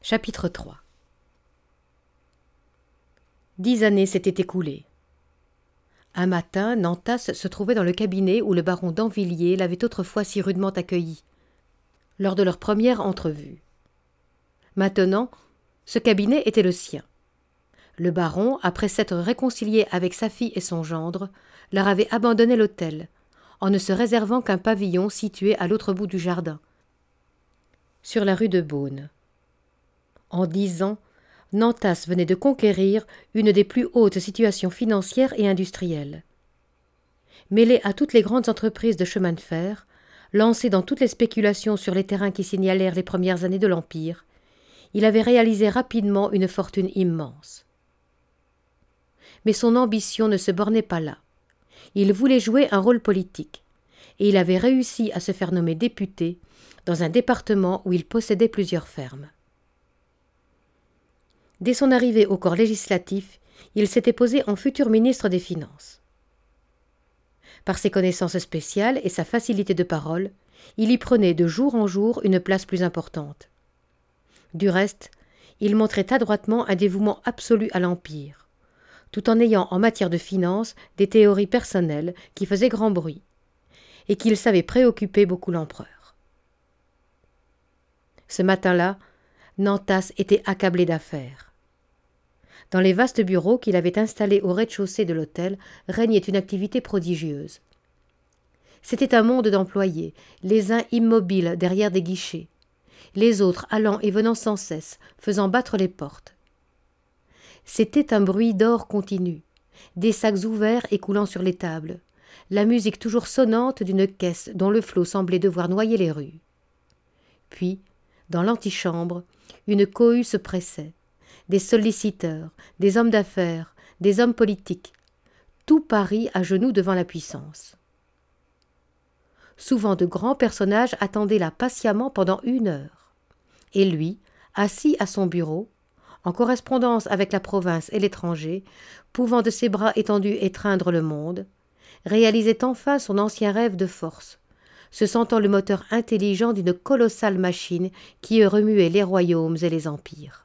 Chapitre 3. 10 années s'étaient écoulées. Un matin, Nantas se trouvait dans le cabinet où le baron d'Anvilliers l'avait autrefois si rudement accueilli, lors de leur première entrevue. Maintenant, ce cabinet était le sien. Le baron, après s'être réconcilié avec sa fille et son gendre, leur avait abandonné l'hôtel, en ne se réservant qu'un pavillon situé à l'autre bout du jardin, sur la rue de Beaune. En 10 ans, Nantas venait de conquérir une des plus hautes situations financières et industrielles. Mêlé à toutes les grandes entreprises de chemin de fer, lancé dans toutes les spéculations sur les terrains qui signalèrent les premières années de l'Empire, il avait réalisé rapidement une fortune immense. Mais son ambition ne se bornait pas là. Il voulait jouer un rôle politique, et il avait réussi à se faire nommer député dans un département où il possédait plusieurs fermes. Dès son arrivée au corps législatif, il s'était posé en futur ministre des Finances. Par ses connaissances spéciales et sa facilité de parole, il y prenait de jour en jour une place plus importante. Du reste, il montrait adroitement un dévouement absolu à l'Empire, tout en ayant en matière de finances des théories personnelles qui faisaient grand bruit, et qu'il savait préoccuper beaucoup l'empereur. Ce matin-là, Nantas était accablé d'affaires. Dans les vastes bureaux qu'il avait installés au rez-de-chaussée de l'hôtel régnait une activité prodigieuse. C'était un monde d'employés, les uns immobiles derrière des guichets, les autres allant et venant sans cesse, faisant battre les portes. C'était un bruit d'or continu, des sacs ouverts et coulant sur les tables, la musique toujours sonnante d'une caisse dont le flot semblait devoir noyer les rues. Puis, dans l'antichambre, une cohue se pressait. Des solliciteurs, des hommes d'affaires, des hommes politiques, tout Paris à genoux devant la puissance. Souvent de grands personnages attendaient là patiemment pendant 1 heure. Et lui, assis à son bureau, en correspondance avec la province et l'étranger, pouvant de ses bras étendus étreindre le monde, réalisait enfin son ancien rêve de force, se sentant le moteur intelligent d'une colossale machine qui remuait les royaumes et les empires.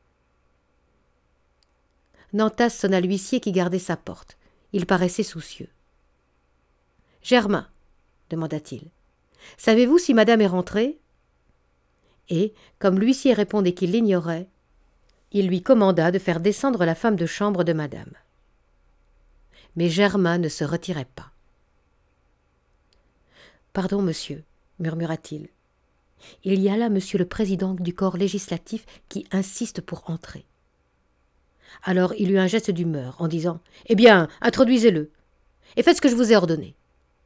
Nantas sonna l'huissier qui gardait sa porte. Il paraissait soucieux. « Germain, demanda-t-il, savez-vous si madame est rentrée ?» Et, comme l'huissier répondait qu'il l'ignorait, il lui commanda de faire descendre la femme de chambre de madame. Mais Germain ne se retirait pas. « Pardon, monsieur, murmura-t-il. Il y a là monsieur le président du corps législatif qui insiste pour entrer. » Alors il eut un geste d'humeur en disant « Eh bien, introduisez-le, et faites ce que je vous ai ordonné. »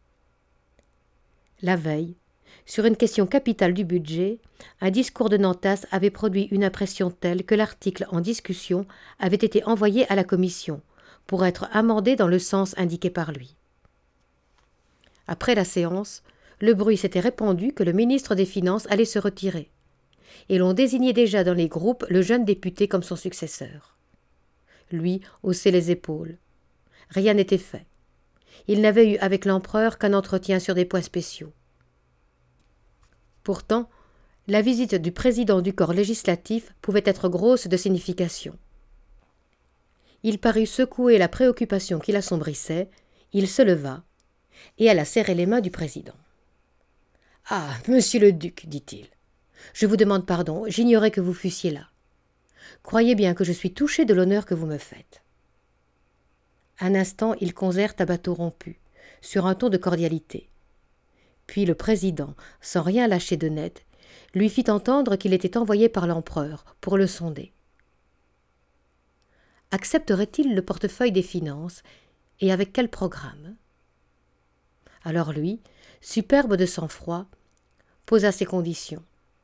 La veille, sur une question capitale du budget, un discours de Nantas avait produit une impression telle que l'article en discussion avait été envoyé à la commission pour être amendé dans le sens indiqué par lui. Après la séance, le bruit s'était répandu que le ministre des Finances allait se retirer, et l'on désignait déjà dans les groupes le jeune député comme son successeur. Lui haussait les épaules. Rien n'était fait. Il n'avait eu avec l'empereur qu'un entretien sur des points spéciaux. Pourtant, la visite du président du corps législatif pouvait être grosse de signification. Il parut secouer la préoccupation qui l'assombrissait, il se leva, et alla serrer les mains du président. « Ah, monsieur le duc, dit-il, je vous demande pardon, j'ignorais que vous fussiez là. Croyez bien que je suis touché de l'honneur que vous me faites. » Un instant, ils causèrent à bateau rompu, sur un ton de cordialité. Puis le président, sans rien lâcher de net, lui fit entendre qu'il était envoyé par l'empereur pour le sonder. Accepterait-il le portefeuille des finances, et avec quel programme? Alors lui, superbe de sang-froid, posa ses conditions.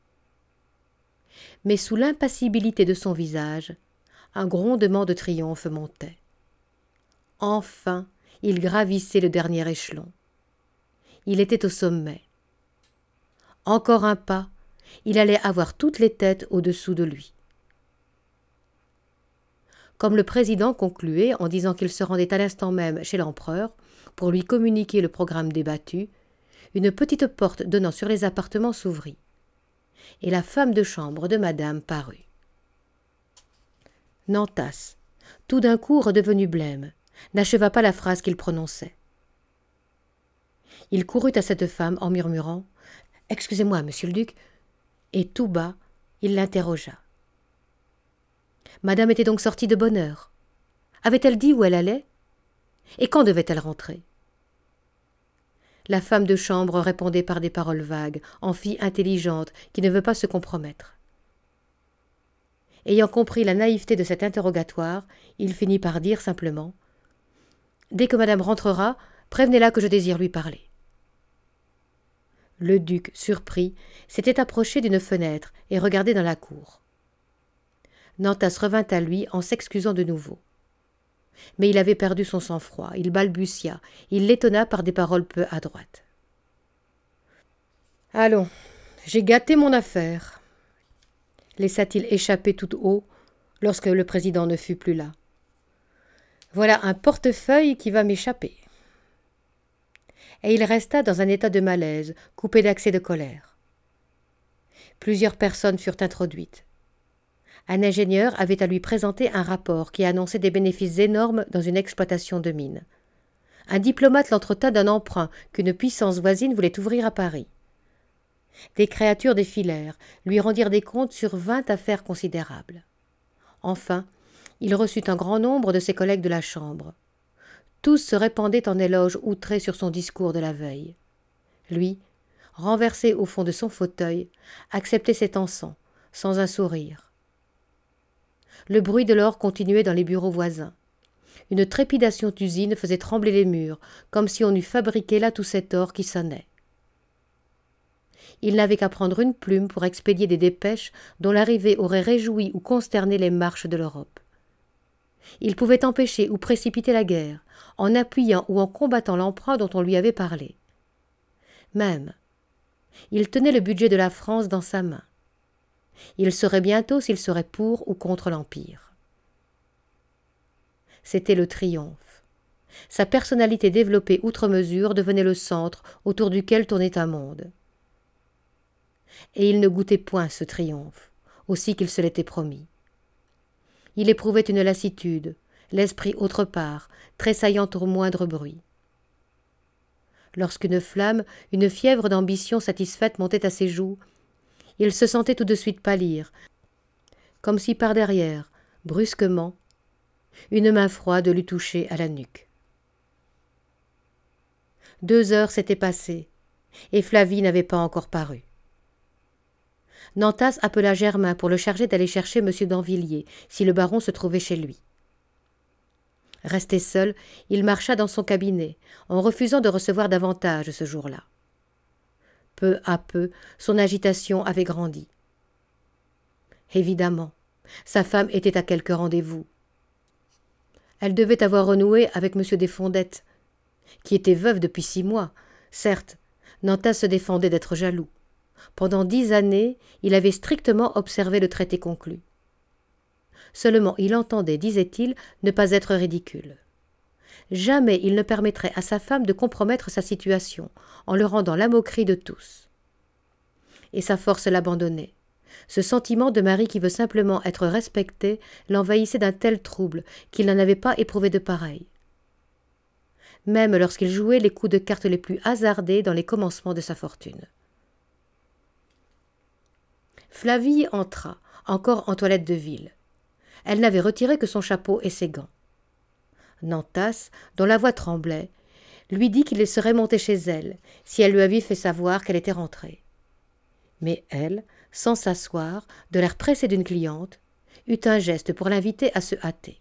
Mais sous l'impassibilité de son visage, un grondement de triomphe montait. Enfin, il gravissait le dernier échelon. Il était au sommet. Encore un pas, il allait avoir toutes les têtes au-dessous de lui. Comme le président concluait en disant qu'il se rendait à l'instant même chez l'empereur pour lui communiquer le programme débattu, une petite porte donnant sur les appartements s'ouvrit, et la femme de chambre de madame parut. Nantas, tout d'un coup redevenu blême, n'acheva pas la phrase qu'il prononçait. Il courut à cette femme en murmurant « Excusez-moi, monsieur le duc », et tout bas, il l'interrogea. Madame était donc sortie de bonne heure. Avait-elle dit où elle allait? Et quand devait-elle rentrer? La femme de chambre répondait par des paroles vagues, en fille intelligente qui ne veut pas se compromettre. Ayant compris la naïveté de cet interrogatoire, il finit par dire simplement « Dès que madame rentrera, prévenez-la que je désire lui parler. » Le duc, surpris, s'était approché d'une fenêtre et regardait dans la cour. Nantas revint à lui en s'excusant de nouveau. Mais il avait perdu son sang-froid, il balbutia, il l'étonna par des paroles peu adroites. « Allons, j'ai gâté mon affaire », laissa-t-il échapper tout haut lorsque le président ne fut plus là. « Voilà un portefeuille qui va m'échapper. » Et il resta dans un état de malaise, coupé d'accès de colère. Plusieurs personnes furent introduites. Un ingénieur avait à lui présenter un rapport qui annonçait des bénéfices énormes dans une exploitation de mines. Un diplomate l'entretint d'un emprunt qu'une puissance voisine voulait ouvrir à Paris. Des créatures défilèrent, lui rendirent des comptes sur 20 affaires considérables. Enfin, il reçut un grand nombre de ses collègues de la Chambre. Tous se répandaient en éloges outrés sur son discours de la veille. Lui, renversé au fond de son fauteuil, acceptait cet encens, sans un sourire. Le bruit de l'or continuait dans les bureaux voisins. Une trépidation d'usine faisait trembler les murs, comme si on eût fabriqué là tout cet or qui sonnait. Il n'avait qu'à prendre une plume pour expédier des dépêches dont l'arrivée aurait réjoui ou consterné les marches de l'Europe. Il pouvait empêcher ou précipiter la guerre, en appuyant ou en combattant l'emprunt dont on lui avait parlé. Même, il tenait le budget de la France dans sa main. Il saurait bientôt s'il serait pour ou contre l'Empire. C'était le triomphe. Sa personnalité développée outre mesure devenait le centre autour duquel tournait un monde. Et il ne goûtait point ce triomphe, aussi qu'il se l'était promis. Il éprouvait une lassitude, l'esprit autre part, tressaillant au moindre bruit. Lorsqu'une flamme, une fièvre d'ambition satisfaite montait à ses joues, il se sentait tout de suite pâlir, comme si par derrière, brusquement, une main froide l'eût touché à la nuque. 2 heures s'étaient passées, et Flavie n'avait pas encore paru. Nantas appela Germain pour le charger d'aller chercher M. d'Anvilliers, si le baron se trouvait chez lui. Resté seul, il marcha dans son cabinet, en refusant de recevoir davantage ce jour-là. Peu à peu, son agitation avait grandi. Évidemment, sa femme était à quelque rendez-vous. Elle devait avoir renoué avec M. Desfondettes, qui était veuve depuis 6 mois. Certes, Nantas se défendait d'être jaloux. Pendant 10 années, il avait strictement observé le traité conclu. Seulement il entendait, disait-il, ne pas être ridicule. Jamais il ne permettrait à sa femme de compromettre sa situation, en le rendant la moquerie de tous. Et sa force l'abandonnait. Ce sentiment de mari qui veut simplement être respecté l'envahissait d'un tel trouble qu'il n'en avait pas éprouvé de pareil. Même lorsqu'il jouait les coups de cartes les plus hasardés dans les commencements de sa fortune. Flavie entra, encore en toilette de ville. Elle n'avait retiré que son chapeau et ses gants. Nantas, dont la voix tremblait, lui dit qu'il serait monté chez elle, si elle lui avait fait savoir qu'elle était rentrée. Mais elle, sans s'asseoir, de l'air pressé d'une cliente, eut un geste pour l'inviter à se hâter.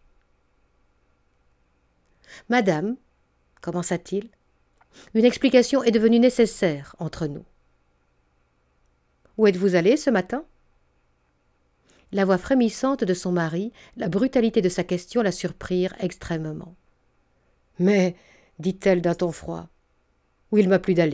« Madame, commença-t-il, une explication est devenue nécessaire entre nous. » « Où êtes-vous allée ce matin ?» La voix frémissante de son mari, la brutalité de sa question la surprirent extrêmement. « Mais, dit-elle d'un ton froid, où il m'a plu d'aller ?»«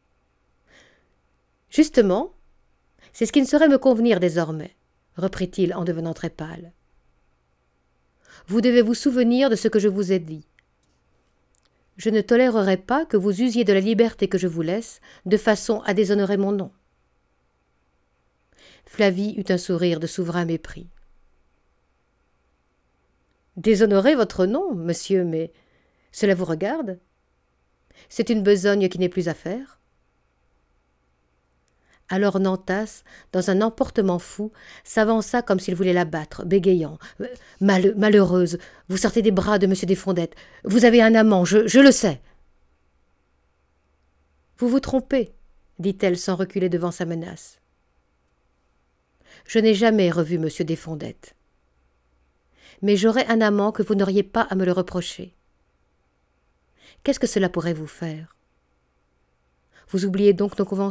Justement, c'est ce qui ne saurait me convenir désormais, » reprit-il en devenant très pâle. « Vous devez vous souvenir de ce que je vous ai dit. Je ne tolérerai pas que vous usiez de la liberté que je vous laisse de façon à déshonorer mon nom. » Flavie eut un sourire de souverain mépris. Déshonorer votre nom, monsieur, mais cela vous regarde? C'est une besogne qui n'est plus à faire. » Alors Nantas, dans un emportement fou, s'avança comme s'il voulait la battre, bégayant. « Malheureuse, vous sortez des bras de M. Desfondettes. Vous avez un amant, je le sais. » « Vous vous trompez, » dit-elle sans reculer devant sa menace. « Je n'ai jamais revu M. Desfondettes. Mais j'aurais un amant que vous n'auriez pas à me le reprocher. Qu'est-ce que cela pourrait vous faire? Vous oubliez donc nos conventions? »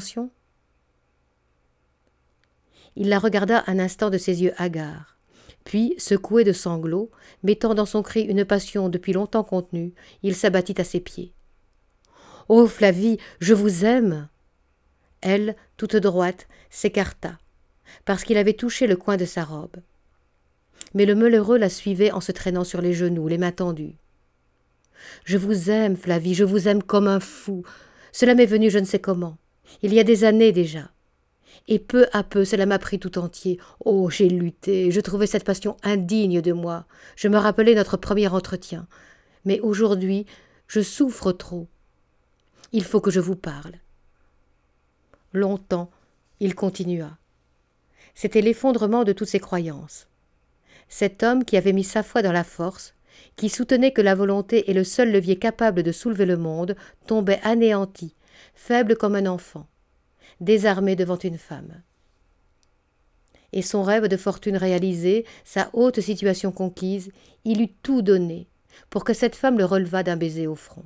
Il la regarda un instant de ses yeux hagards, puis, secoué de sanglots, mettant dans son cri une passion depuis longtemps contenue, il s'abattit à ses pieds. « Oh, Flavie, je vous aime !» Elle, toute droite, s'écarta, parce qu'il avait touché le coin de sa robe. Mais le malheureux la suivait en se traînant sur les genoux, les mains tendues. « Je vous aime, Flavie, je vous aime comme un fou. Cela m'est venu je ne sais comment. Il y a des années déjà. Et peu à peu, cela m'a pris tout entier. Oh, j'ai lutté, je trouvais cette passion indigne de moi. Je me rappelais notre premier entretien. Mais aujourd'hui, je souffre trop. Il faut que je vous parle. » Longtemps, il continua. C'était l'effondrement de toutes ses croyances. Cet homme qui avait mis sa foi dans la force, qui soutenait que la volonté est le seul levier capable de soulever le monde, tombait anéanti, faible comme un enfant, désarmé devant une femme. Et son rêve de fortune réalisé, sa haute situation conquise, il eût tout donné pour que cette femme le relevât d'un baiser au front.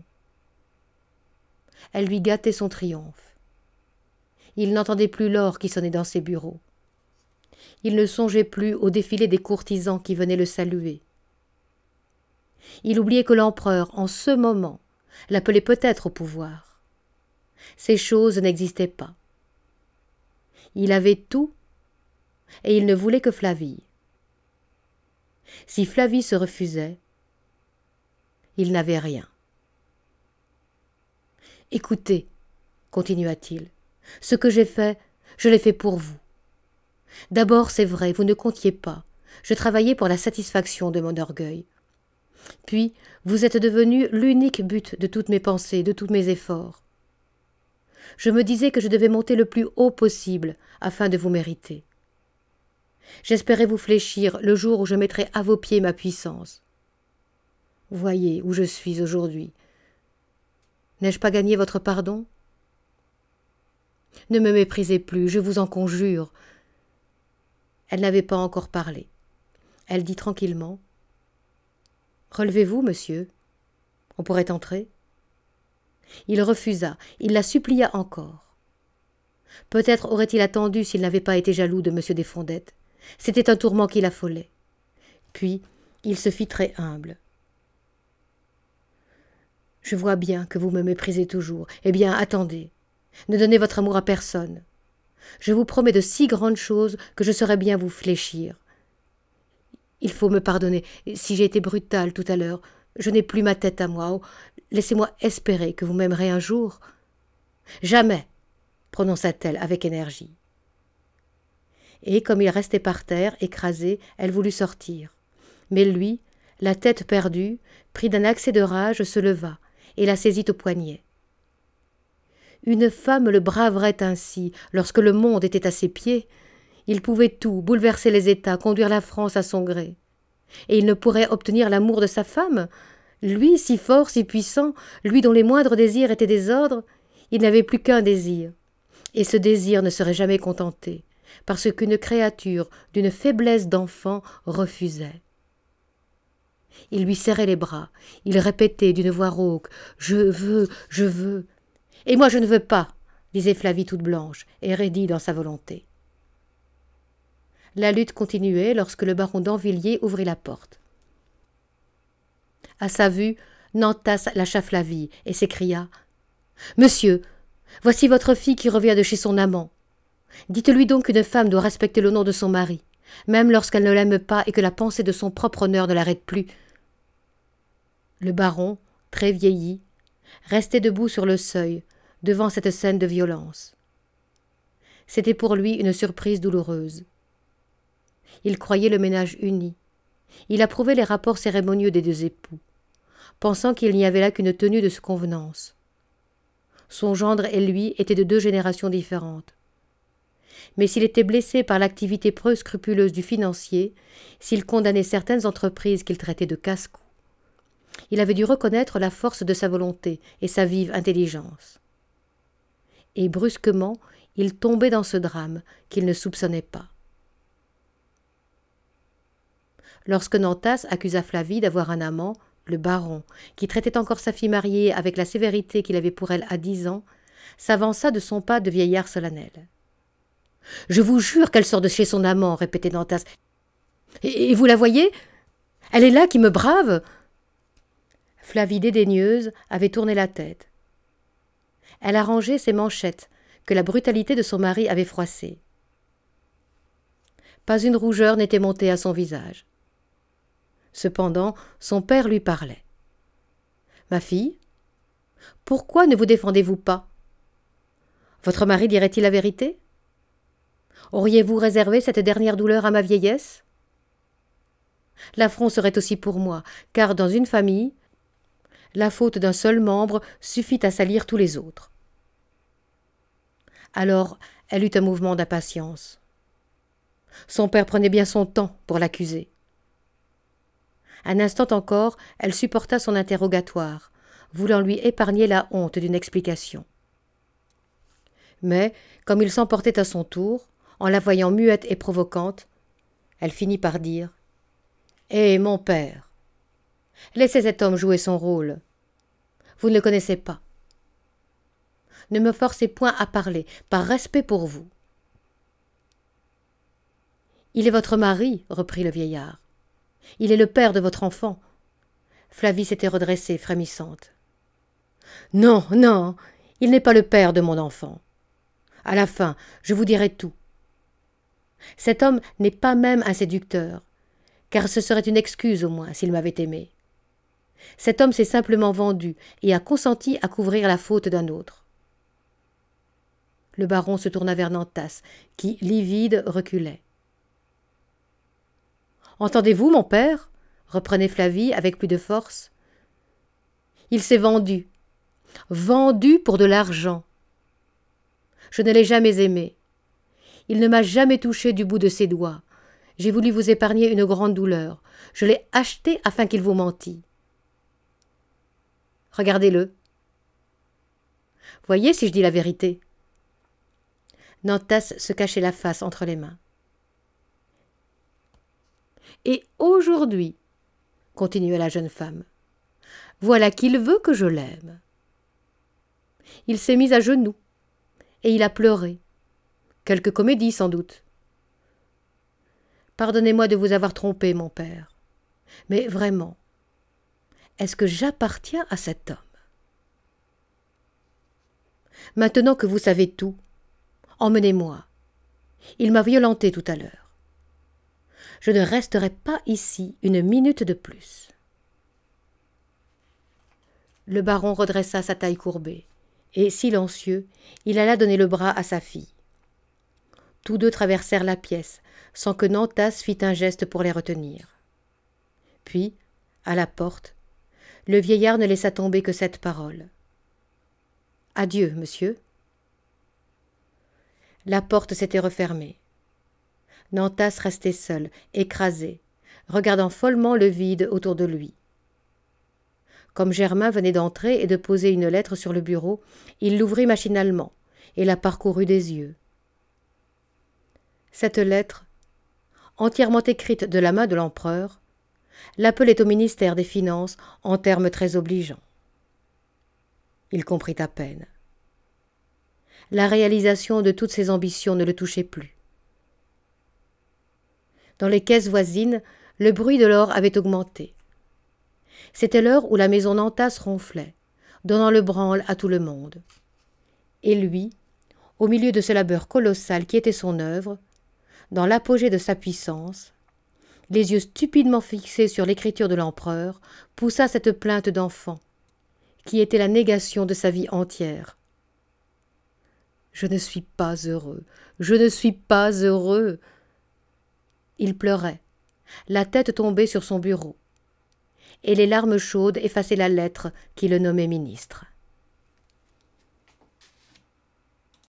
Elle lui gâtait son triomphe. Il n'entendait plus l'or qui sonnait dans ses bureaux. Il ne songeait plus au défilé des courtisans qui venaient le saluer. Il oubliait que l'empereur, en ce moment, l'appelait peut-être au pouvoir. Ces choses n'existaient pas. Il avait tout, et il ne voulait que Flavie. Si Flavie se refusait, il n'avait rien. « Écoutez, » continua-t-il, « ce que j'ai fait, je l'ai fait pour vous. D'abord, c'est vrai, vous ne comptiez pas. Je travaillais pour la satisfaction de mon orgueil. Puis, vous êtes devenu l'unique but de toutes mes pensées, de tous mes efforts. Je me disais que je devais monter le plus haut possible afin de vous mériter. J'espérais vous fléchir le jour où je mettrai à vos pieds ma puissance. Voyez où je suis aujourd'hui. N'ai-je pas gagné votre pardon? Ne me méprisez plus, je vous en conjure. » Elle n'avait pas encore parlé. Elle dit tranquillement. « Relevez-vous, monsieur. On pourrait entrer. » Il refusa, il la supplia encore. Peut-être aurait-il attendu s'il n'avait pas été jaloux de M. Desfondettes. C'était un tourment qui l'affolait. Puis, il se fit très humble. « Je vois bien que vous me méprisez toujours. Eh bien, attendez. Ne donnez votre amour à personne. Je vous promets de si grandes choses que je saurais bien vous fléchir. Il faut me pardonner si j'ai été brutale tout à l'heure. Je n'ai plus ma tête à moi. Oh, laissez-moi espérer que vous m'aimerez un jour. »« Jamais !» prononça-t-elle avec énergie. Et comme il restait par terre, écrasé, elle voulut sortir. Mais lui, la tête perdue, pris d'un accès de rage, se leva et la saisit au poignet. Une femme le braverait ainsi lorsque le monde était à ses pieds. Il pouvait tout, bouleverser les États, conduire la France à son gré. Et il ne pourrait obtenir l'amour de sa femme? Lui, si fort, si puissant, lui dont les moindres désirs étaient des ordres, il n'avait plus qu'un désir. Et ce désir ne serait jamais contenté, parce qu'une créature d'une faiblesse d'enfant refusait. Il lui serrait les bras, il répétait d'une voix rauque « Je veux, je veux !» « Et moi je ne veux pas !» disait Flavie toute blanche et raidie dans sa volonté. La lutte continuait lorsque le baron d'Anvilliers ouvrit la porte. À sa vue, Nantas lâcha Flavie et s'écria « Monsieur, voici votre fille qui revient de chez son amant. Dites-lui donc qu'une femme doit respecter le nom de son mari, même lorsqu'elle ne l'aime pas et que la pensée de son propre honneur ne l'arrête plus. » Le baron, très vieilli, restait debout sur le seuil, devant cette scène de violence. C'était pour lui une surprise douloureuse. Il croyait le ménage uni. Il approuvait les rapports cérémonieux des deux époux, pensant qu'il n'y avait là qu'une tenue de convenance. Son gendre et lui étaient de deux générations différentes. Mais s'il était blessé par l'activité peu scrupuleuse du financier, s'il condamnait certaines entreprises qu'il traitait de casse-cou, il avait dû reconnaître la force de sa volonté et sa vive intelligence. Et brusquement, il tombait dans ce drame qu'il ne soupçonnait pas. Lorsque Nantas accusa Flavie d'avoir un amant, le baron, qui traitait encore sa fille mariée avec la sévérité qu'il avait pour elle à 10 ans, s'avança de son pas de vieillard solennel. « Je vous jure qu'elle sort de chez son amant, » répétait Nantas. « Et vous la voyez ? Elle est là qui me brave !» Flavie dédaigneuse avait tourné la tête. Elle arrangeait ses manchettes, que la brutalité de son mari avait froissées. Pas une rougeur n'était montée à son visage. Cependant, son père lui parlait. « Ma fille, pourquoi ne vous défendez-vous pas ? Votre mari dirait-il la vérité ? Auriez-vous réservé cette dernière douleur à ma vieillesse ? L'affront serait aussi pour moi, car dans une famille, la faute d'un seul membre suffit à salir tous les autres. » Alors, elle eut un mouvement d'impatience. Son père prenait bien son temps pour l'accuser. Un instant encore, elle supporta son interrogatoire, voulant lui épargner la honte d'une explication. Mais, comme il s'emportait à son tour, en la voyant muette et provocante, elle finit par dire « Eh, mon père, laissez cet homme jouer son rôle. Vous ne le connaissez pas. Ne me forcez point à parler, par respect pour vous. » « Il est votre mari, » reprit le vieillard. « Il est le père de votre enfant. » Flavie s'était redressée, frémissante. « Non, non, il n'est pas le père de mon enfant. À la fin, je vous dirai tout. Cet homme n'est pas même un séducteur, car ce serait une excuse au moins s'il m'avait aimé. Cet homme s'est simplement vendu et a consenti à couvrir la faute d'un autre. » Le baron se tourna vers Nantas, qui, livide, reculait. « Entendez-vous, mon père ?» reprenait Flavie avec plus de force. « Il s'est vendu. Vendu pour de l'argent. Je ne l'ai jamais aimé. Il ne m'a jamais touché du bout de ses doigts. J'ai voulu vous épargner une grande douleur. Je l'ai acheté afin qu'il vous mentît. Regardez-le. Voyez si je dis la vérité. » Nantas se cachait la face entre les mains. « Et aujourd'hui, continua la jeune femme, voilà qu'il veut que je l'aime. Il s'est mis à genoux, et il a pleuré. Quelque comédie, sans doute. Pardonnez-moi de vous avoir trompé, mon père, mais vraiment, est-ce que j'appartiens à cet homme? Maintenant que vous savez tout, emmenez-moi. Il m'a violentée tout à l'heure. Je ne resterai pas ici une minute de plus. » Le baron redressa sa taille courbée, et, silencieux, il alla donner le bras à sa fille. Tous deux traversèrent la pièce, sans que Nantas fît un geste pour les retenir. Puis, à la porte, le vieillard ne laissa tomber que cette parole. « Adieu, monsieur. » La porte s'était refermée. Nantas restait seul, écrasé, regardant follement le vide autour de lui. Comme Germain venait d'entrer et de poser une lettre sur le bureau, il l'ouvrit machinalement et la parcourut des yeux. Cette lettre, entièrement écrite de la main de l'empereur, l'appelait au ministère des Finances en termes très obligeants. Il comprit à peine. La réalisation de toutes ses ambitions ne le touchait plus. Dans les caisses voisines, le bruit de l'or avait augmenté. C'était l'heure où la maison Nantas ronflait, donnant le branle à tout le monde. Et lui, au milieu de ce labeur colossal qui était son œuvre, dans l'apogée de sa puissance, les yeux stupidement fixés sur l'écriture de l'empereur, poussa cette plainte d'enfant, qui était la négation de sa vie entière. « Je ne suis pas heureux, je ne suis pas heureux !» Il pleurait, la tête tombée sur son bureau. Et les larmes chaudes effaçaient la lettre qui le nommait ministre.